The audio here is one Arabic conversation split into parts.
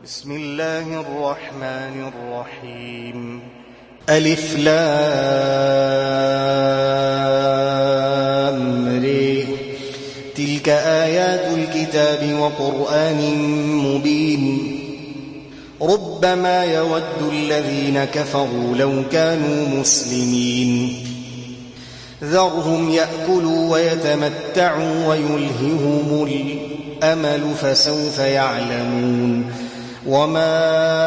بسم الله الرحمن الرحيم. ألف لام ر. تلك آيات الكتاب وقرآن مبين. ربما يود الذين كفروا لو كانوا مسلمين. ذرهم يأكلوا ويتمتعوا ويلههم الأمل فسوف يعلمون. وما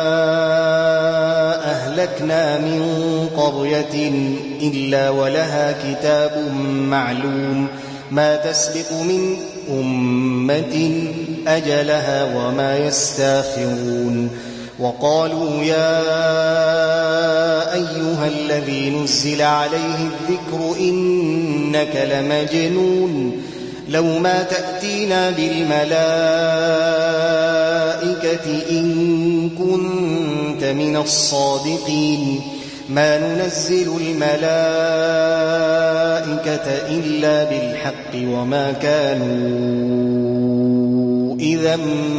أهلكنا من قرية إلا ولها كتاب معلوم ما تسبق من أمة أجلها وما يستاخرون. وقالوا يا أيها الذي نزل عليه الذكر إنك لمجنون لو ما تأتينا بالملائكة إن كنت من الصادقين. ما ننزل الملائكة إلا بالحق وما كانوا إذا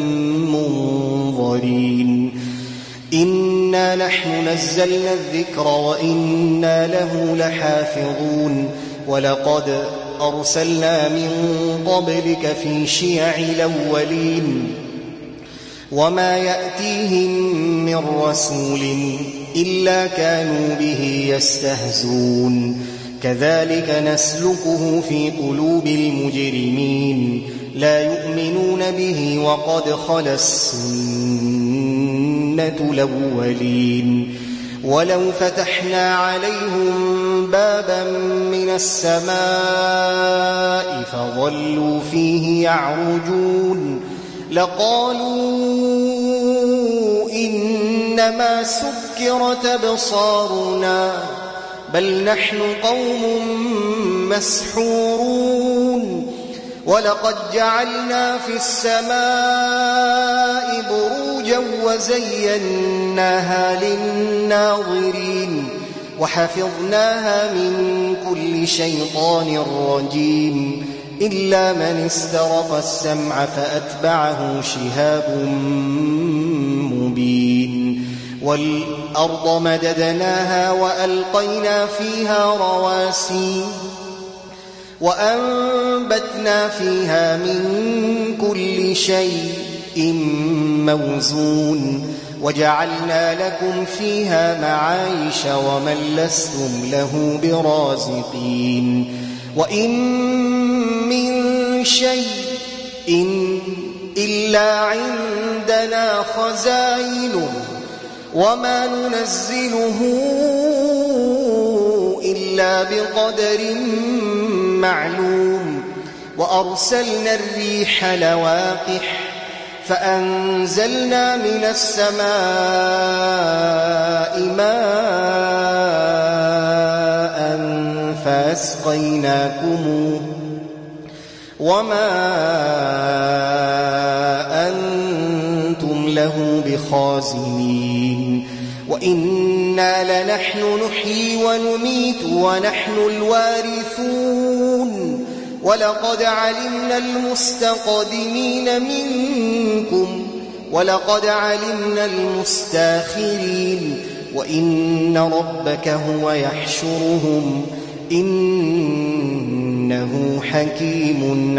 منظرين. إنا نحن نزلنا الذكر وإنا له لحافظون. ولقد أرسلنا من قبلك في شيع الأولين وما يأتيهم من رسول إلا كانوا به يستهزون. كذلك نسلكه في قلوب المجرمين لا يؤمنون به وقد خلت السنة الأولين. ولو فتحنا عليهم بابا من السماء فظلوا فيه يعرجون لقالوا إنما سكرت أبصارنا بل نحن قوم مسحورون. ولقد جعلنا في السماء بروجا وزيناها للناظرين وحفظناها من كل شيطان رجيم إلا من استرق السمع فأتبعه شهاب مبين. والأرض مددناها وألقينا فيها رواسي وأنبتنا فيها من كل شيء موزون وجعلنا لكم فيها معايش ومن لستم له برازقين. وإن من شيء إلا عندنا خزائنه وما ننزله إلا بقدر معلوم. وأرسلنا الريح لواقح فأنزلنا من السماء ماء فأسقيناكموه وما أنتم له بخازنين. وإنا لنحن نحيي ونميت ونحن الوارثون. ولقد علمنا المستقدمين منكم ولقد علمنا المستاخرين. وإن ربك هو يحشرهم إنه حكيم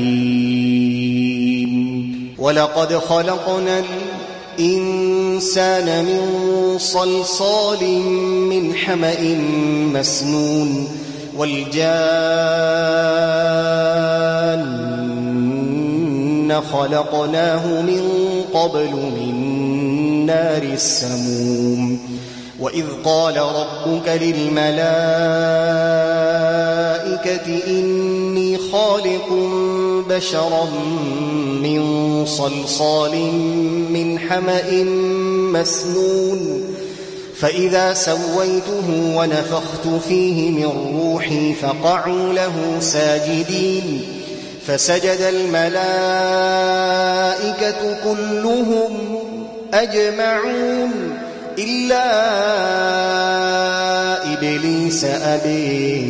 عليم. ولقد خلقنا الإنسان من صلصال من حمأ مسنون والجان خلقناه من قبل من نار السموم. وإذ قال ربك للملائكة إني خالق بشرا من صلصال من حمأ مسنون فإذا سويته ونفخت فيه من روحي فقعوا له ساجدين. فسجد الملائكة كلهم أجمعون إلا إبليس أبي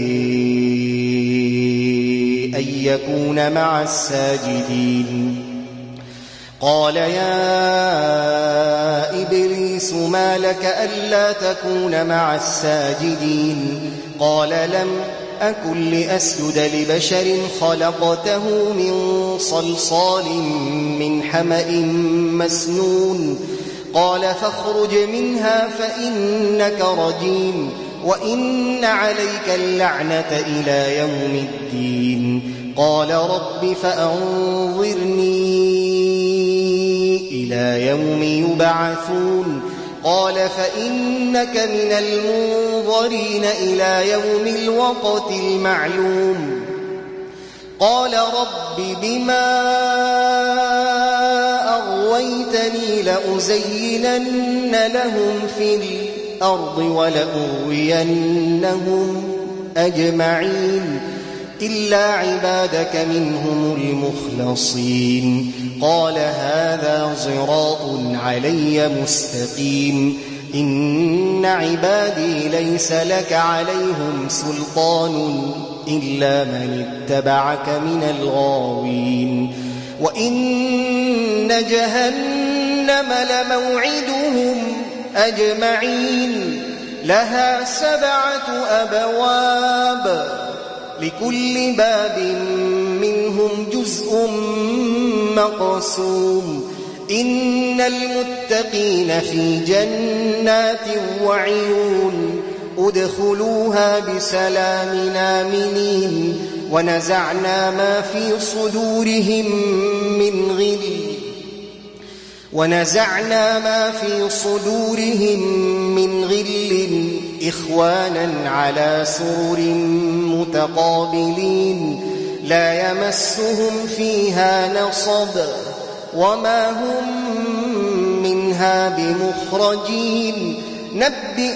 أن يكون مع الساجدين. قال يا إبليس ما لك ألا تكون مع الساجدين قال لم أكن لأسجد لبشر خلقته من صلصال من حمأ مسنون قال فاخرج منها فإنك رجيم وإن عليك اللعنة إلى يوم الدين قال رب فأنظرني إلى يوم يبعثون قال فإنك من المنظرين إلى يوم الوقت المعلوم قال رب بما أغويتني لأزينن لهم في الأرض ولأغوينهم أجمعين إلا عبادك منهم المخلصين قال هذا صراط علي مستقيم إن عبادي ليس لك عليهم سلطان إلا من اتبعك من الغاوين وإن جهنم لموعدهم أجمعين لها 7 أبواب لكل باب منهم جزء مقسوم إن المتقين في جنات وعيون ادخلوها بسلام آمنين ونزعنا ما في صدورهم من غل إخوانا على سرر متقابلين لا يمسهم فيها نصب وما هم منها بمخرجين نبئ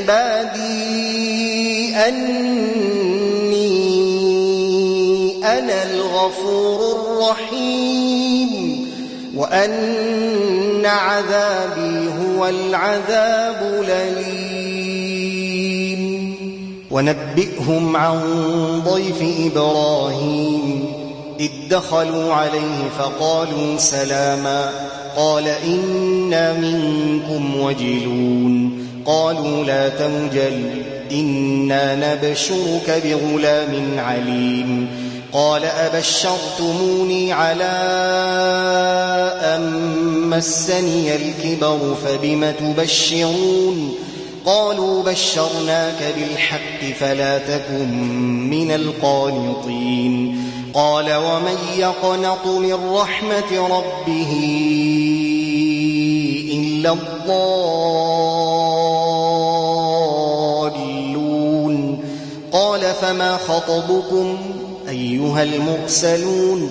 عبادي أني أنا الغفور الرحيم وأن عذابي هو العذاب الأليم ونبئهم عن ضيف إبراهيم إذ دخلوا عليه فقالوا سلاما قال إنا منكم وجلون قالوا لا توجل إنا نبشرك بغلام عليم قال أبشرتموني على أن مسني الكبر فبم تبشرون قالوا بشرناك بالحق فلا تكن من القانطين قال ومن يقنط من رحمة ربه إلا الضالون قال فما خطبكم أيها المرسلون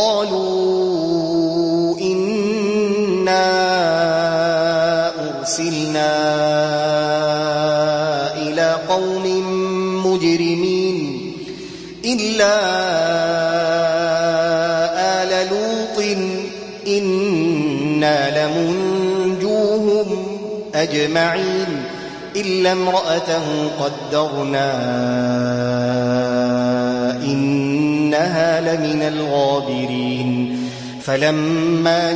قالوا إنا أرسلنا إلى قوم مجرمين إلا آل لوط إنا لمنجوهم أجمعين إلا امرأته قدرنا إنها لمن الغابرين فلما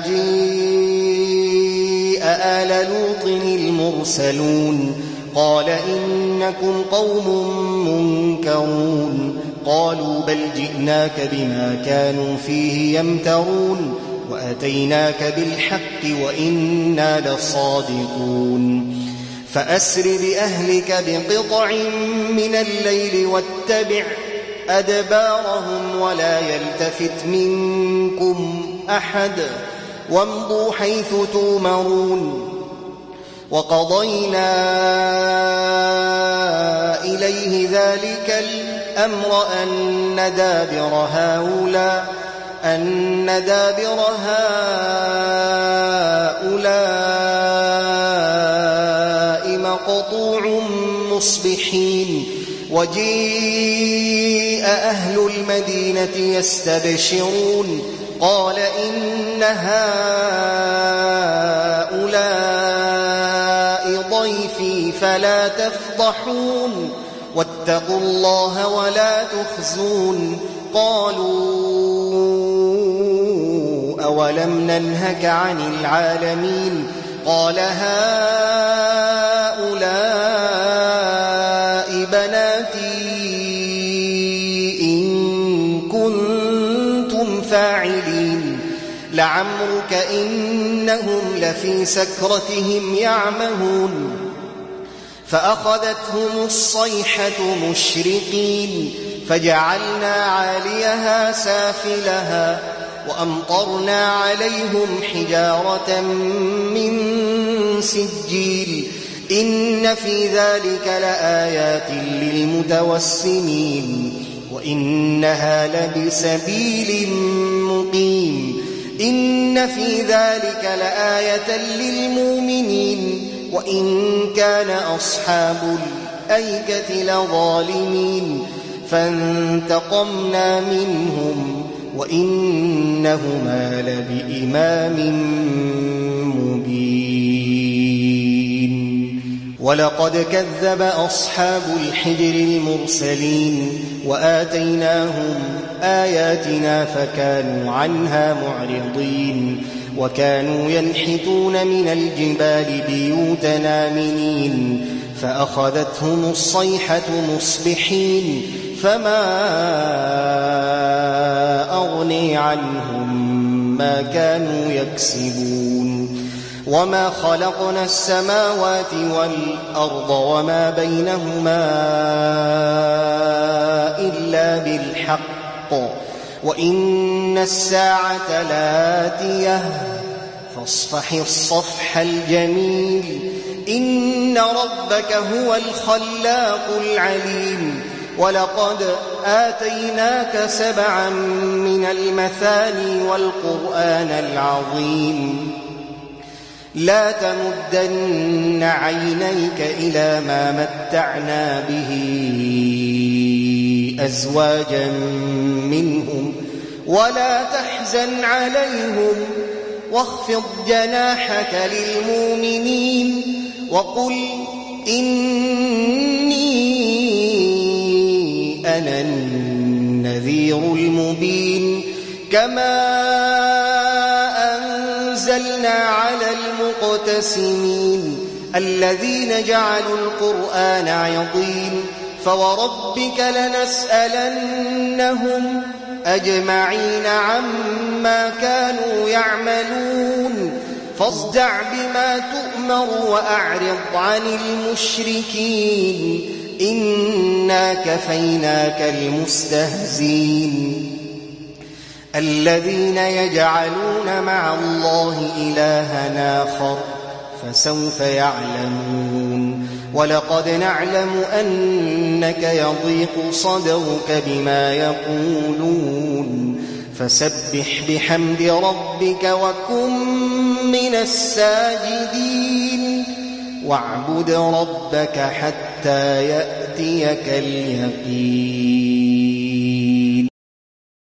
جاء آل لوط المرسلون قال إنكم قوم منكرون قالوا بل جئناك بما كانوا فيه يمترون وأتيناك بالحق وإنا لصادقون فأسر بأهلك بقطع من الليل واتبع أدبارهم ولا يلتفت منكم أحد وامضوا حيث تؤمرون وقضينا إليه ذلك الأمر أن دابر هؤلاء مقطوع مصبحين وجيء أهل المدينة يستبشرون قال إن هؤلاء ضيفي فلا تفضحون واتقوا الله ولا تخزون قالوا أولم ننهك عن العالمين قال هؤلاء بناتي إن كنتم فاعلين لعمرك إنهم لفي سكرتهم يعمهون فأخذتهم الصيحة مشرقين فجعلنا عاليها سافلها وأمطرنا عليهم حجارة من سجيل إن في ذلك لآيات للمتوسمين وإنها لبسبيل مقيم إن في ذلك لآية للمؤمنين وإن كان أصحاب الأيكة لظالمين فانتقمنا منهم وإنهما لبإمام مبين ولقد كذب أصحاب الحجر المرسلين وآتيناهم آياتنا فكانوا عنها معرضين وكانوا ينحتون من الجبال بيوتا آمنين فأخذتهم الصيحة مصبحين فما أغني عنهم ما كانوا يكسبون وما خلقنا السماوات والأرض وما بينهما إلا بالحق وإن الساعة لآتية فاصفح الصفح الجميل إن ربك هو الخلاق العليم ولقد آتيناك 7 من المثاني والقرآن العظيم لا تمدن عينيك إلى ما متعنا به أزواجا منهم ولا تحزن عليهم واخفض جناحك للمؤمنين وقل إني أنا النذير المبين كما أنزلنا على المقتسمين الذين جعلوا القرآن عضين فوربك لنسألنهم أجمعين عما كانوا يعملون فاصدع بما تؤمر وأعرض عن المشركين إنا كفيناك المستهزين الذين يجعلون مع الله إلها آخر فسوف يعلمون ولقد نعلم أنك يضيق صدرك بما يقولون فسبح بحمد ربك وكن من الساجدين واعبد ربك حتى يأتيك اليقين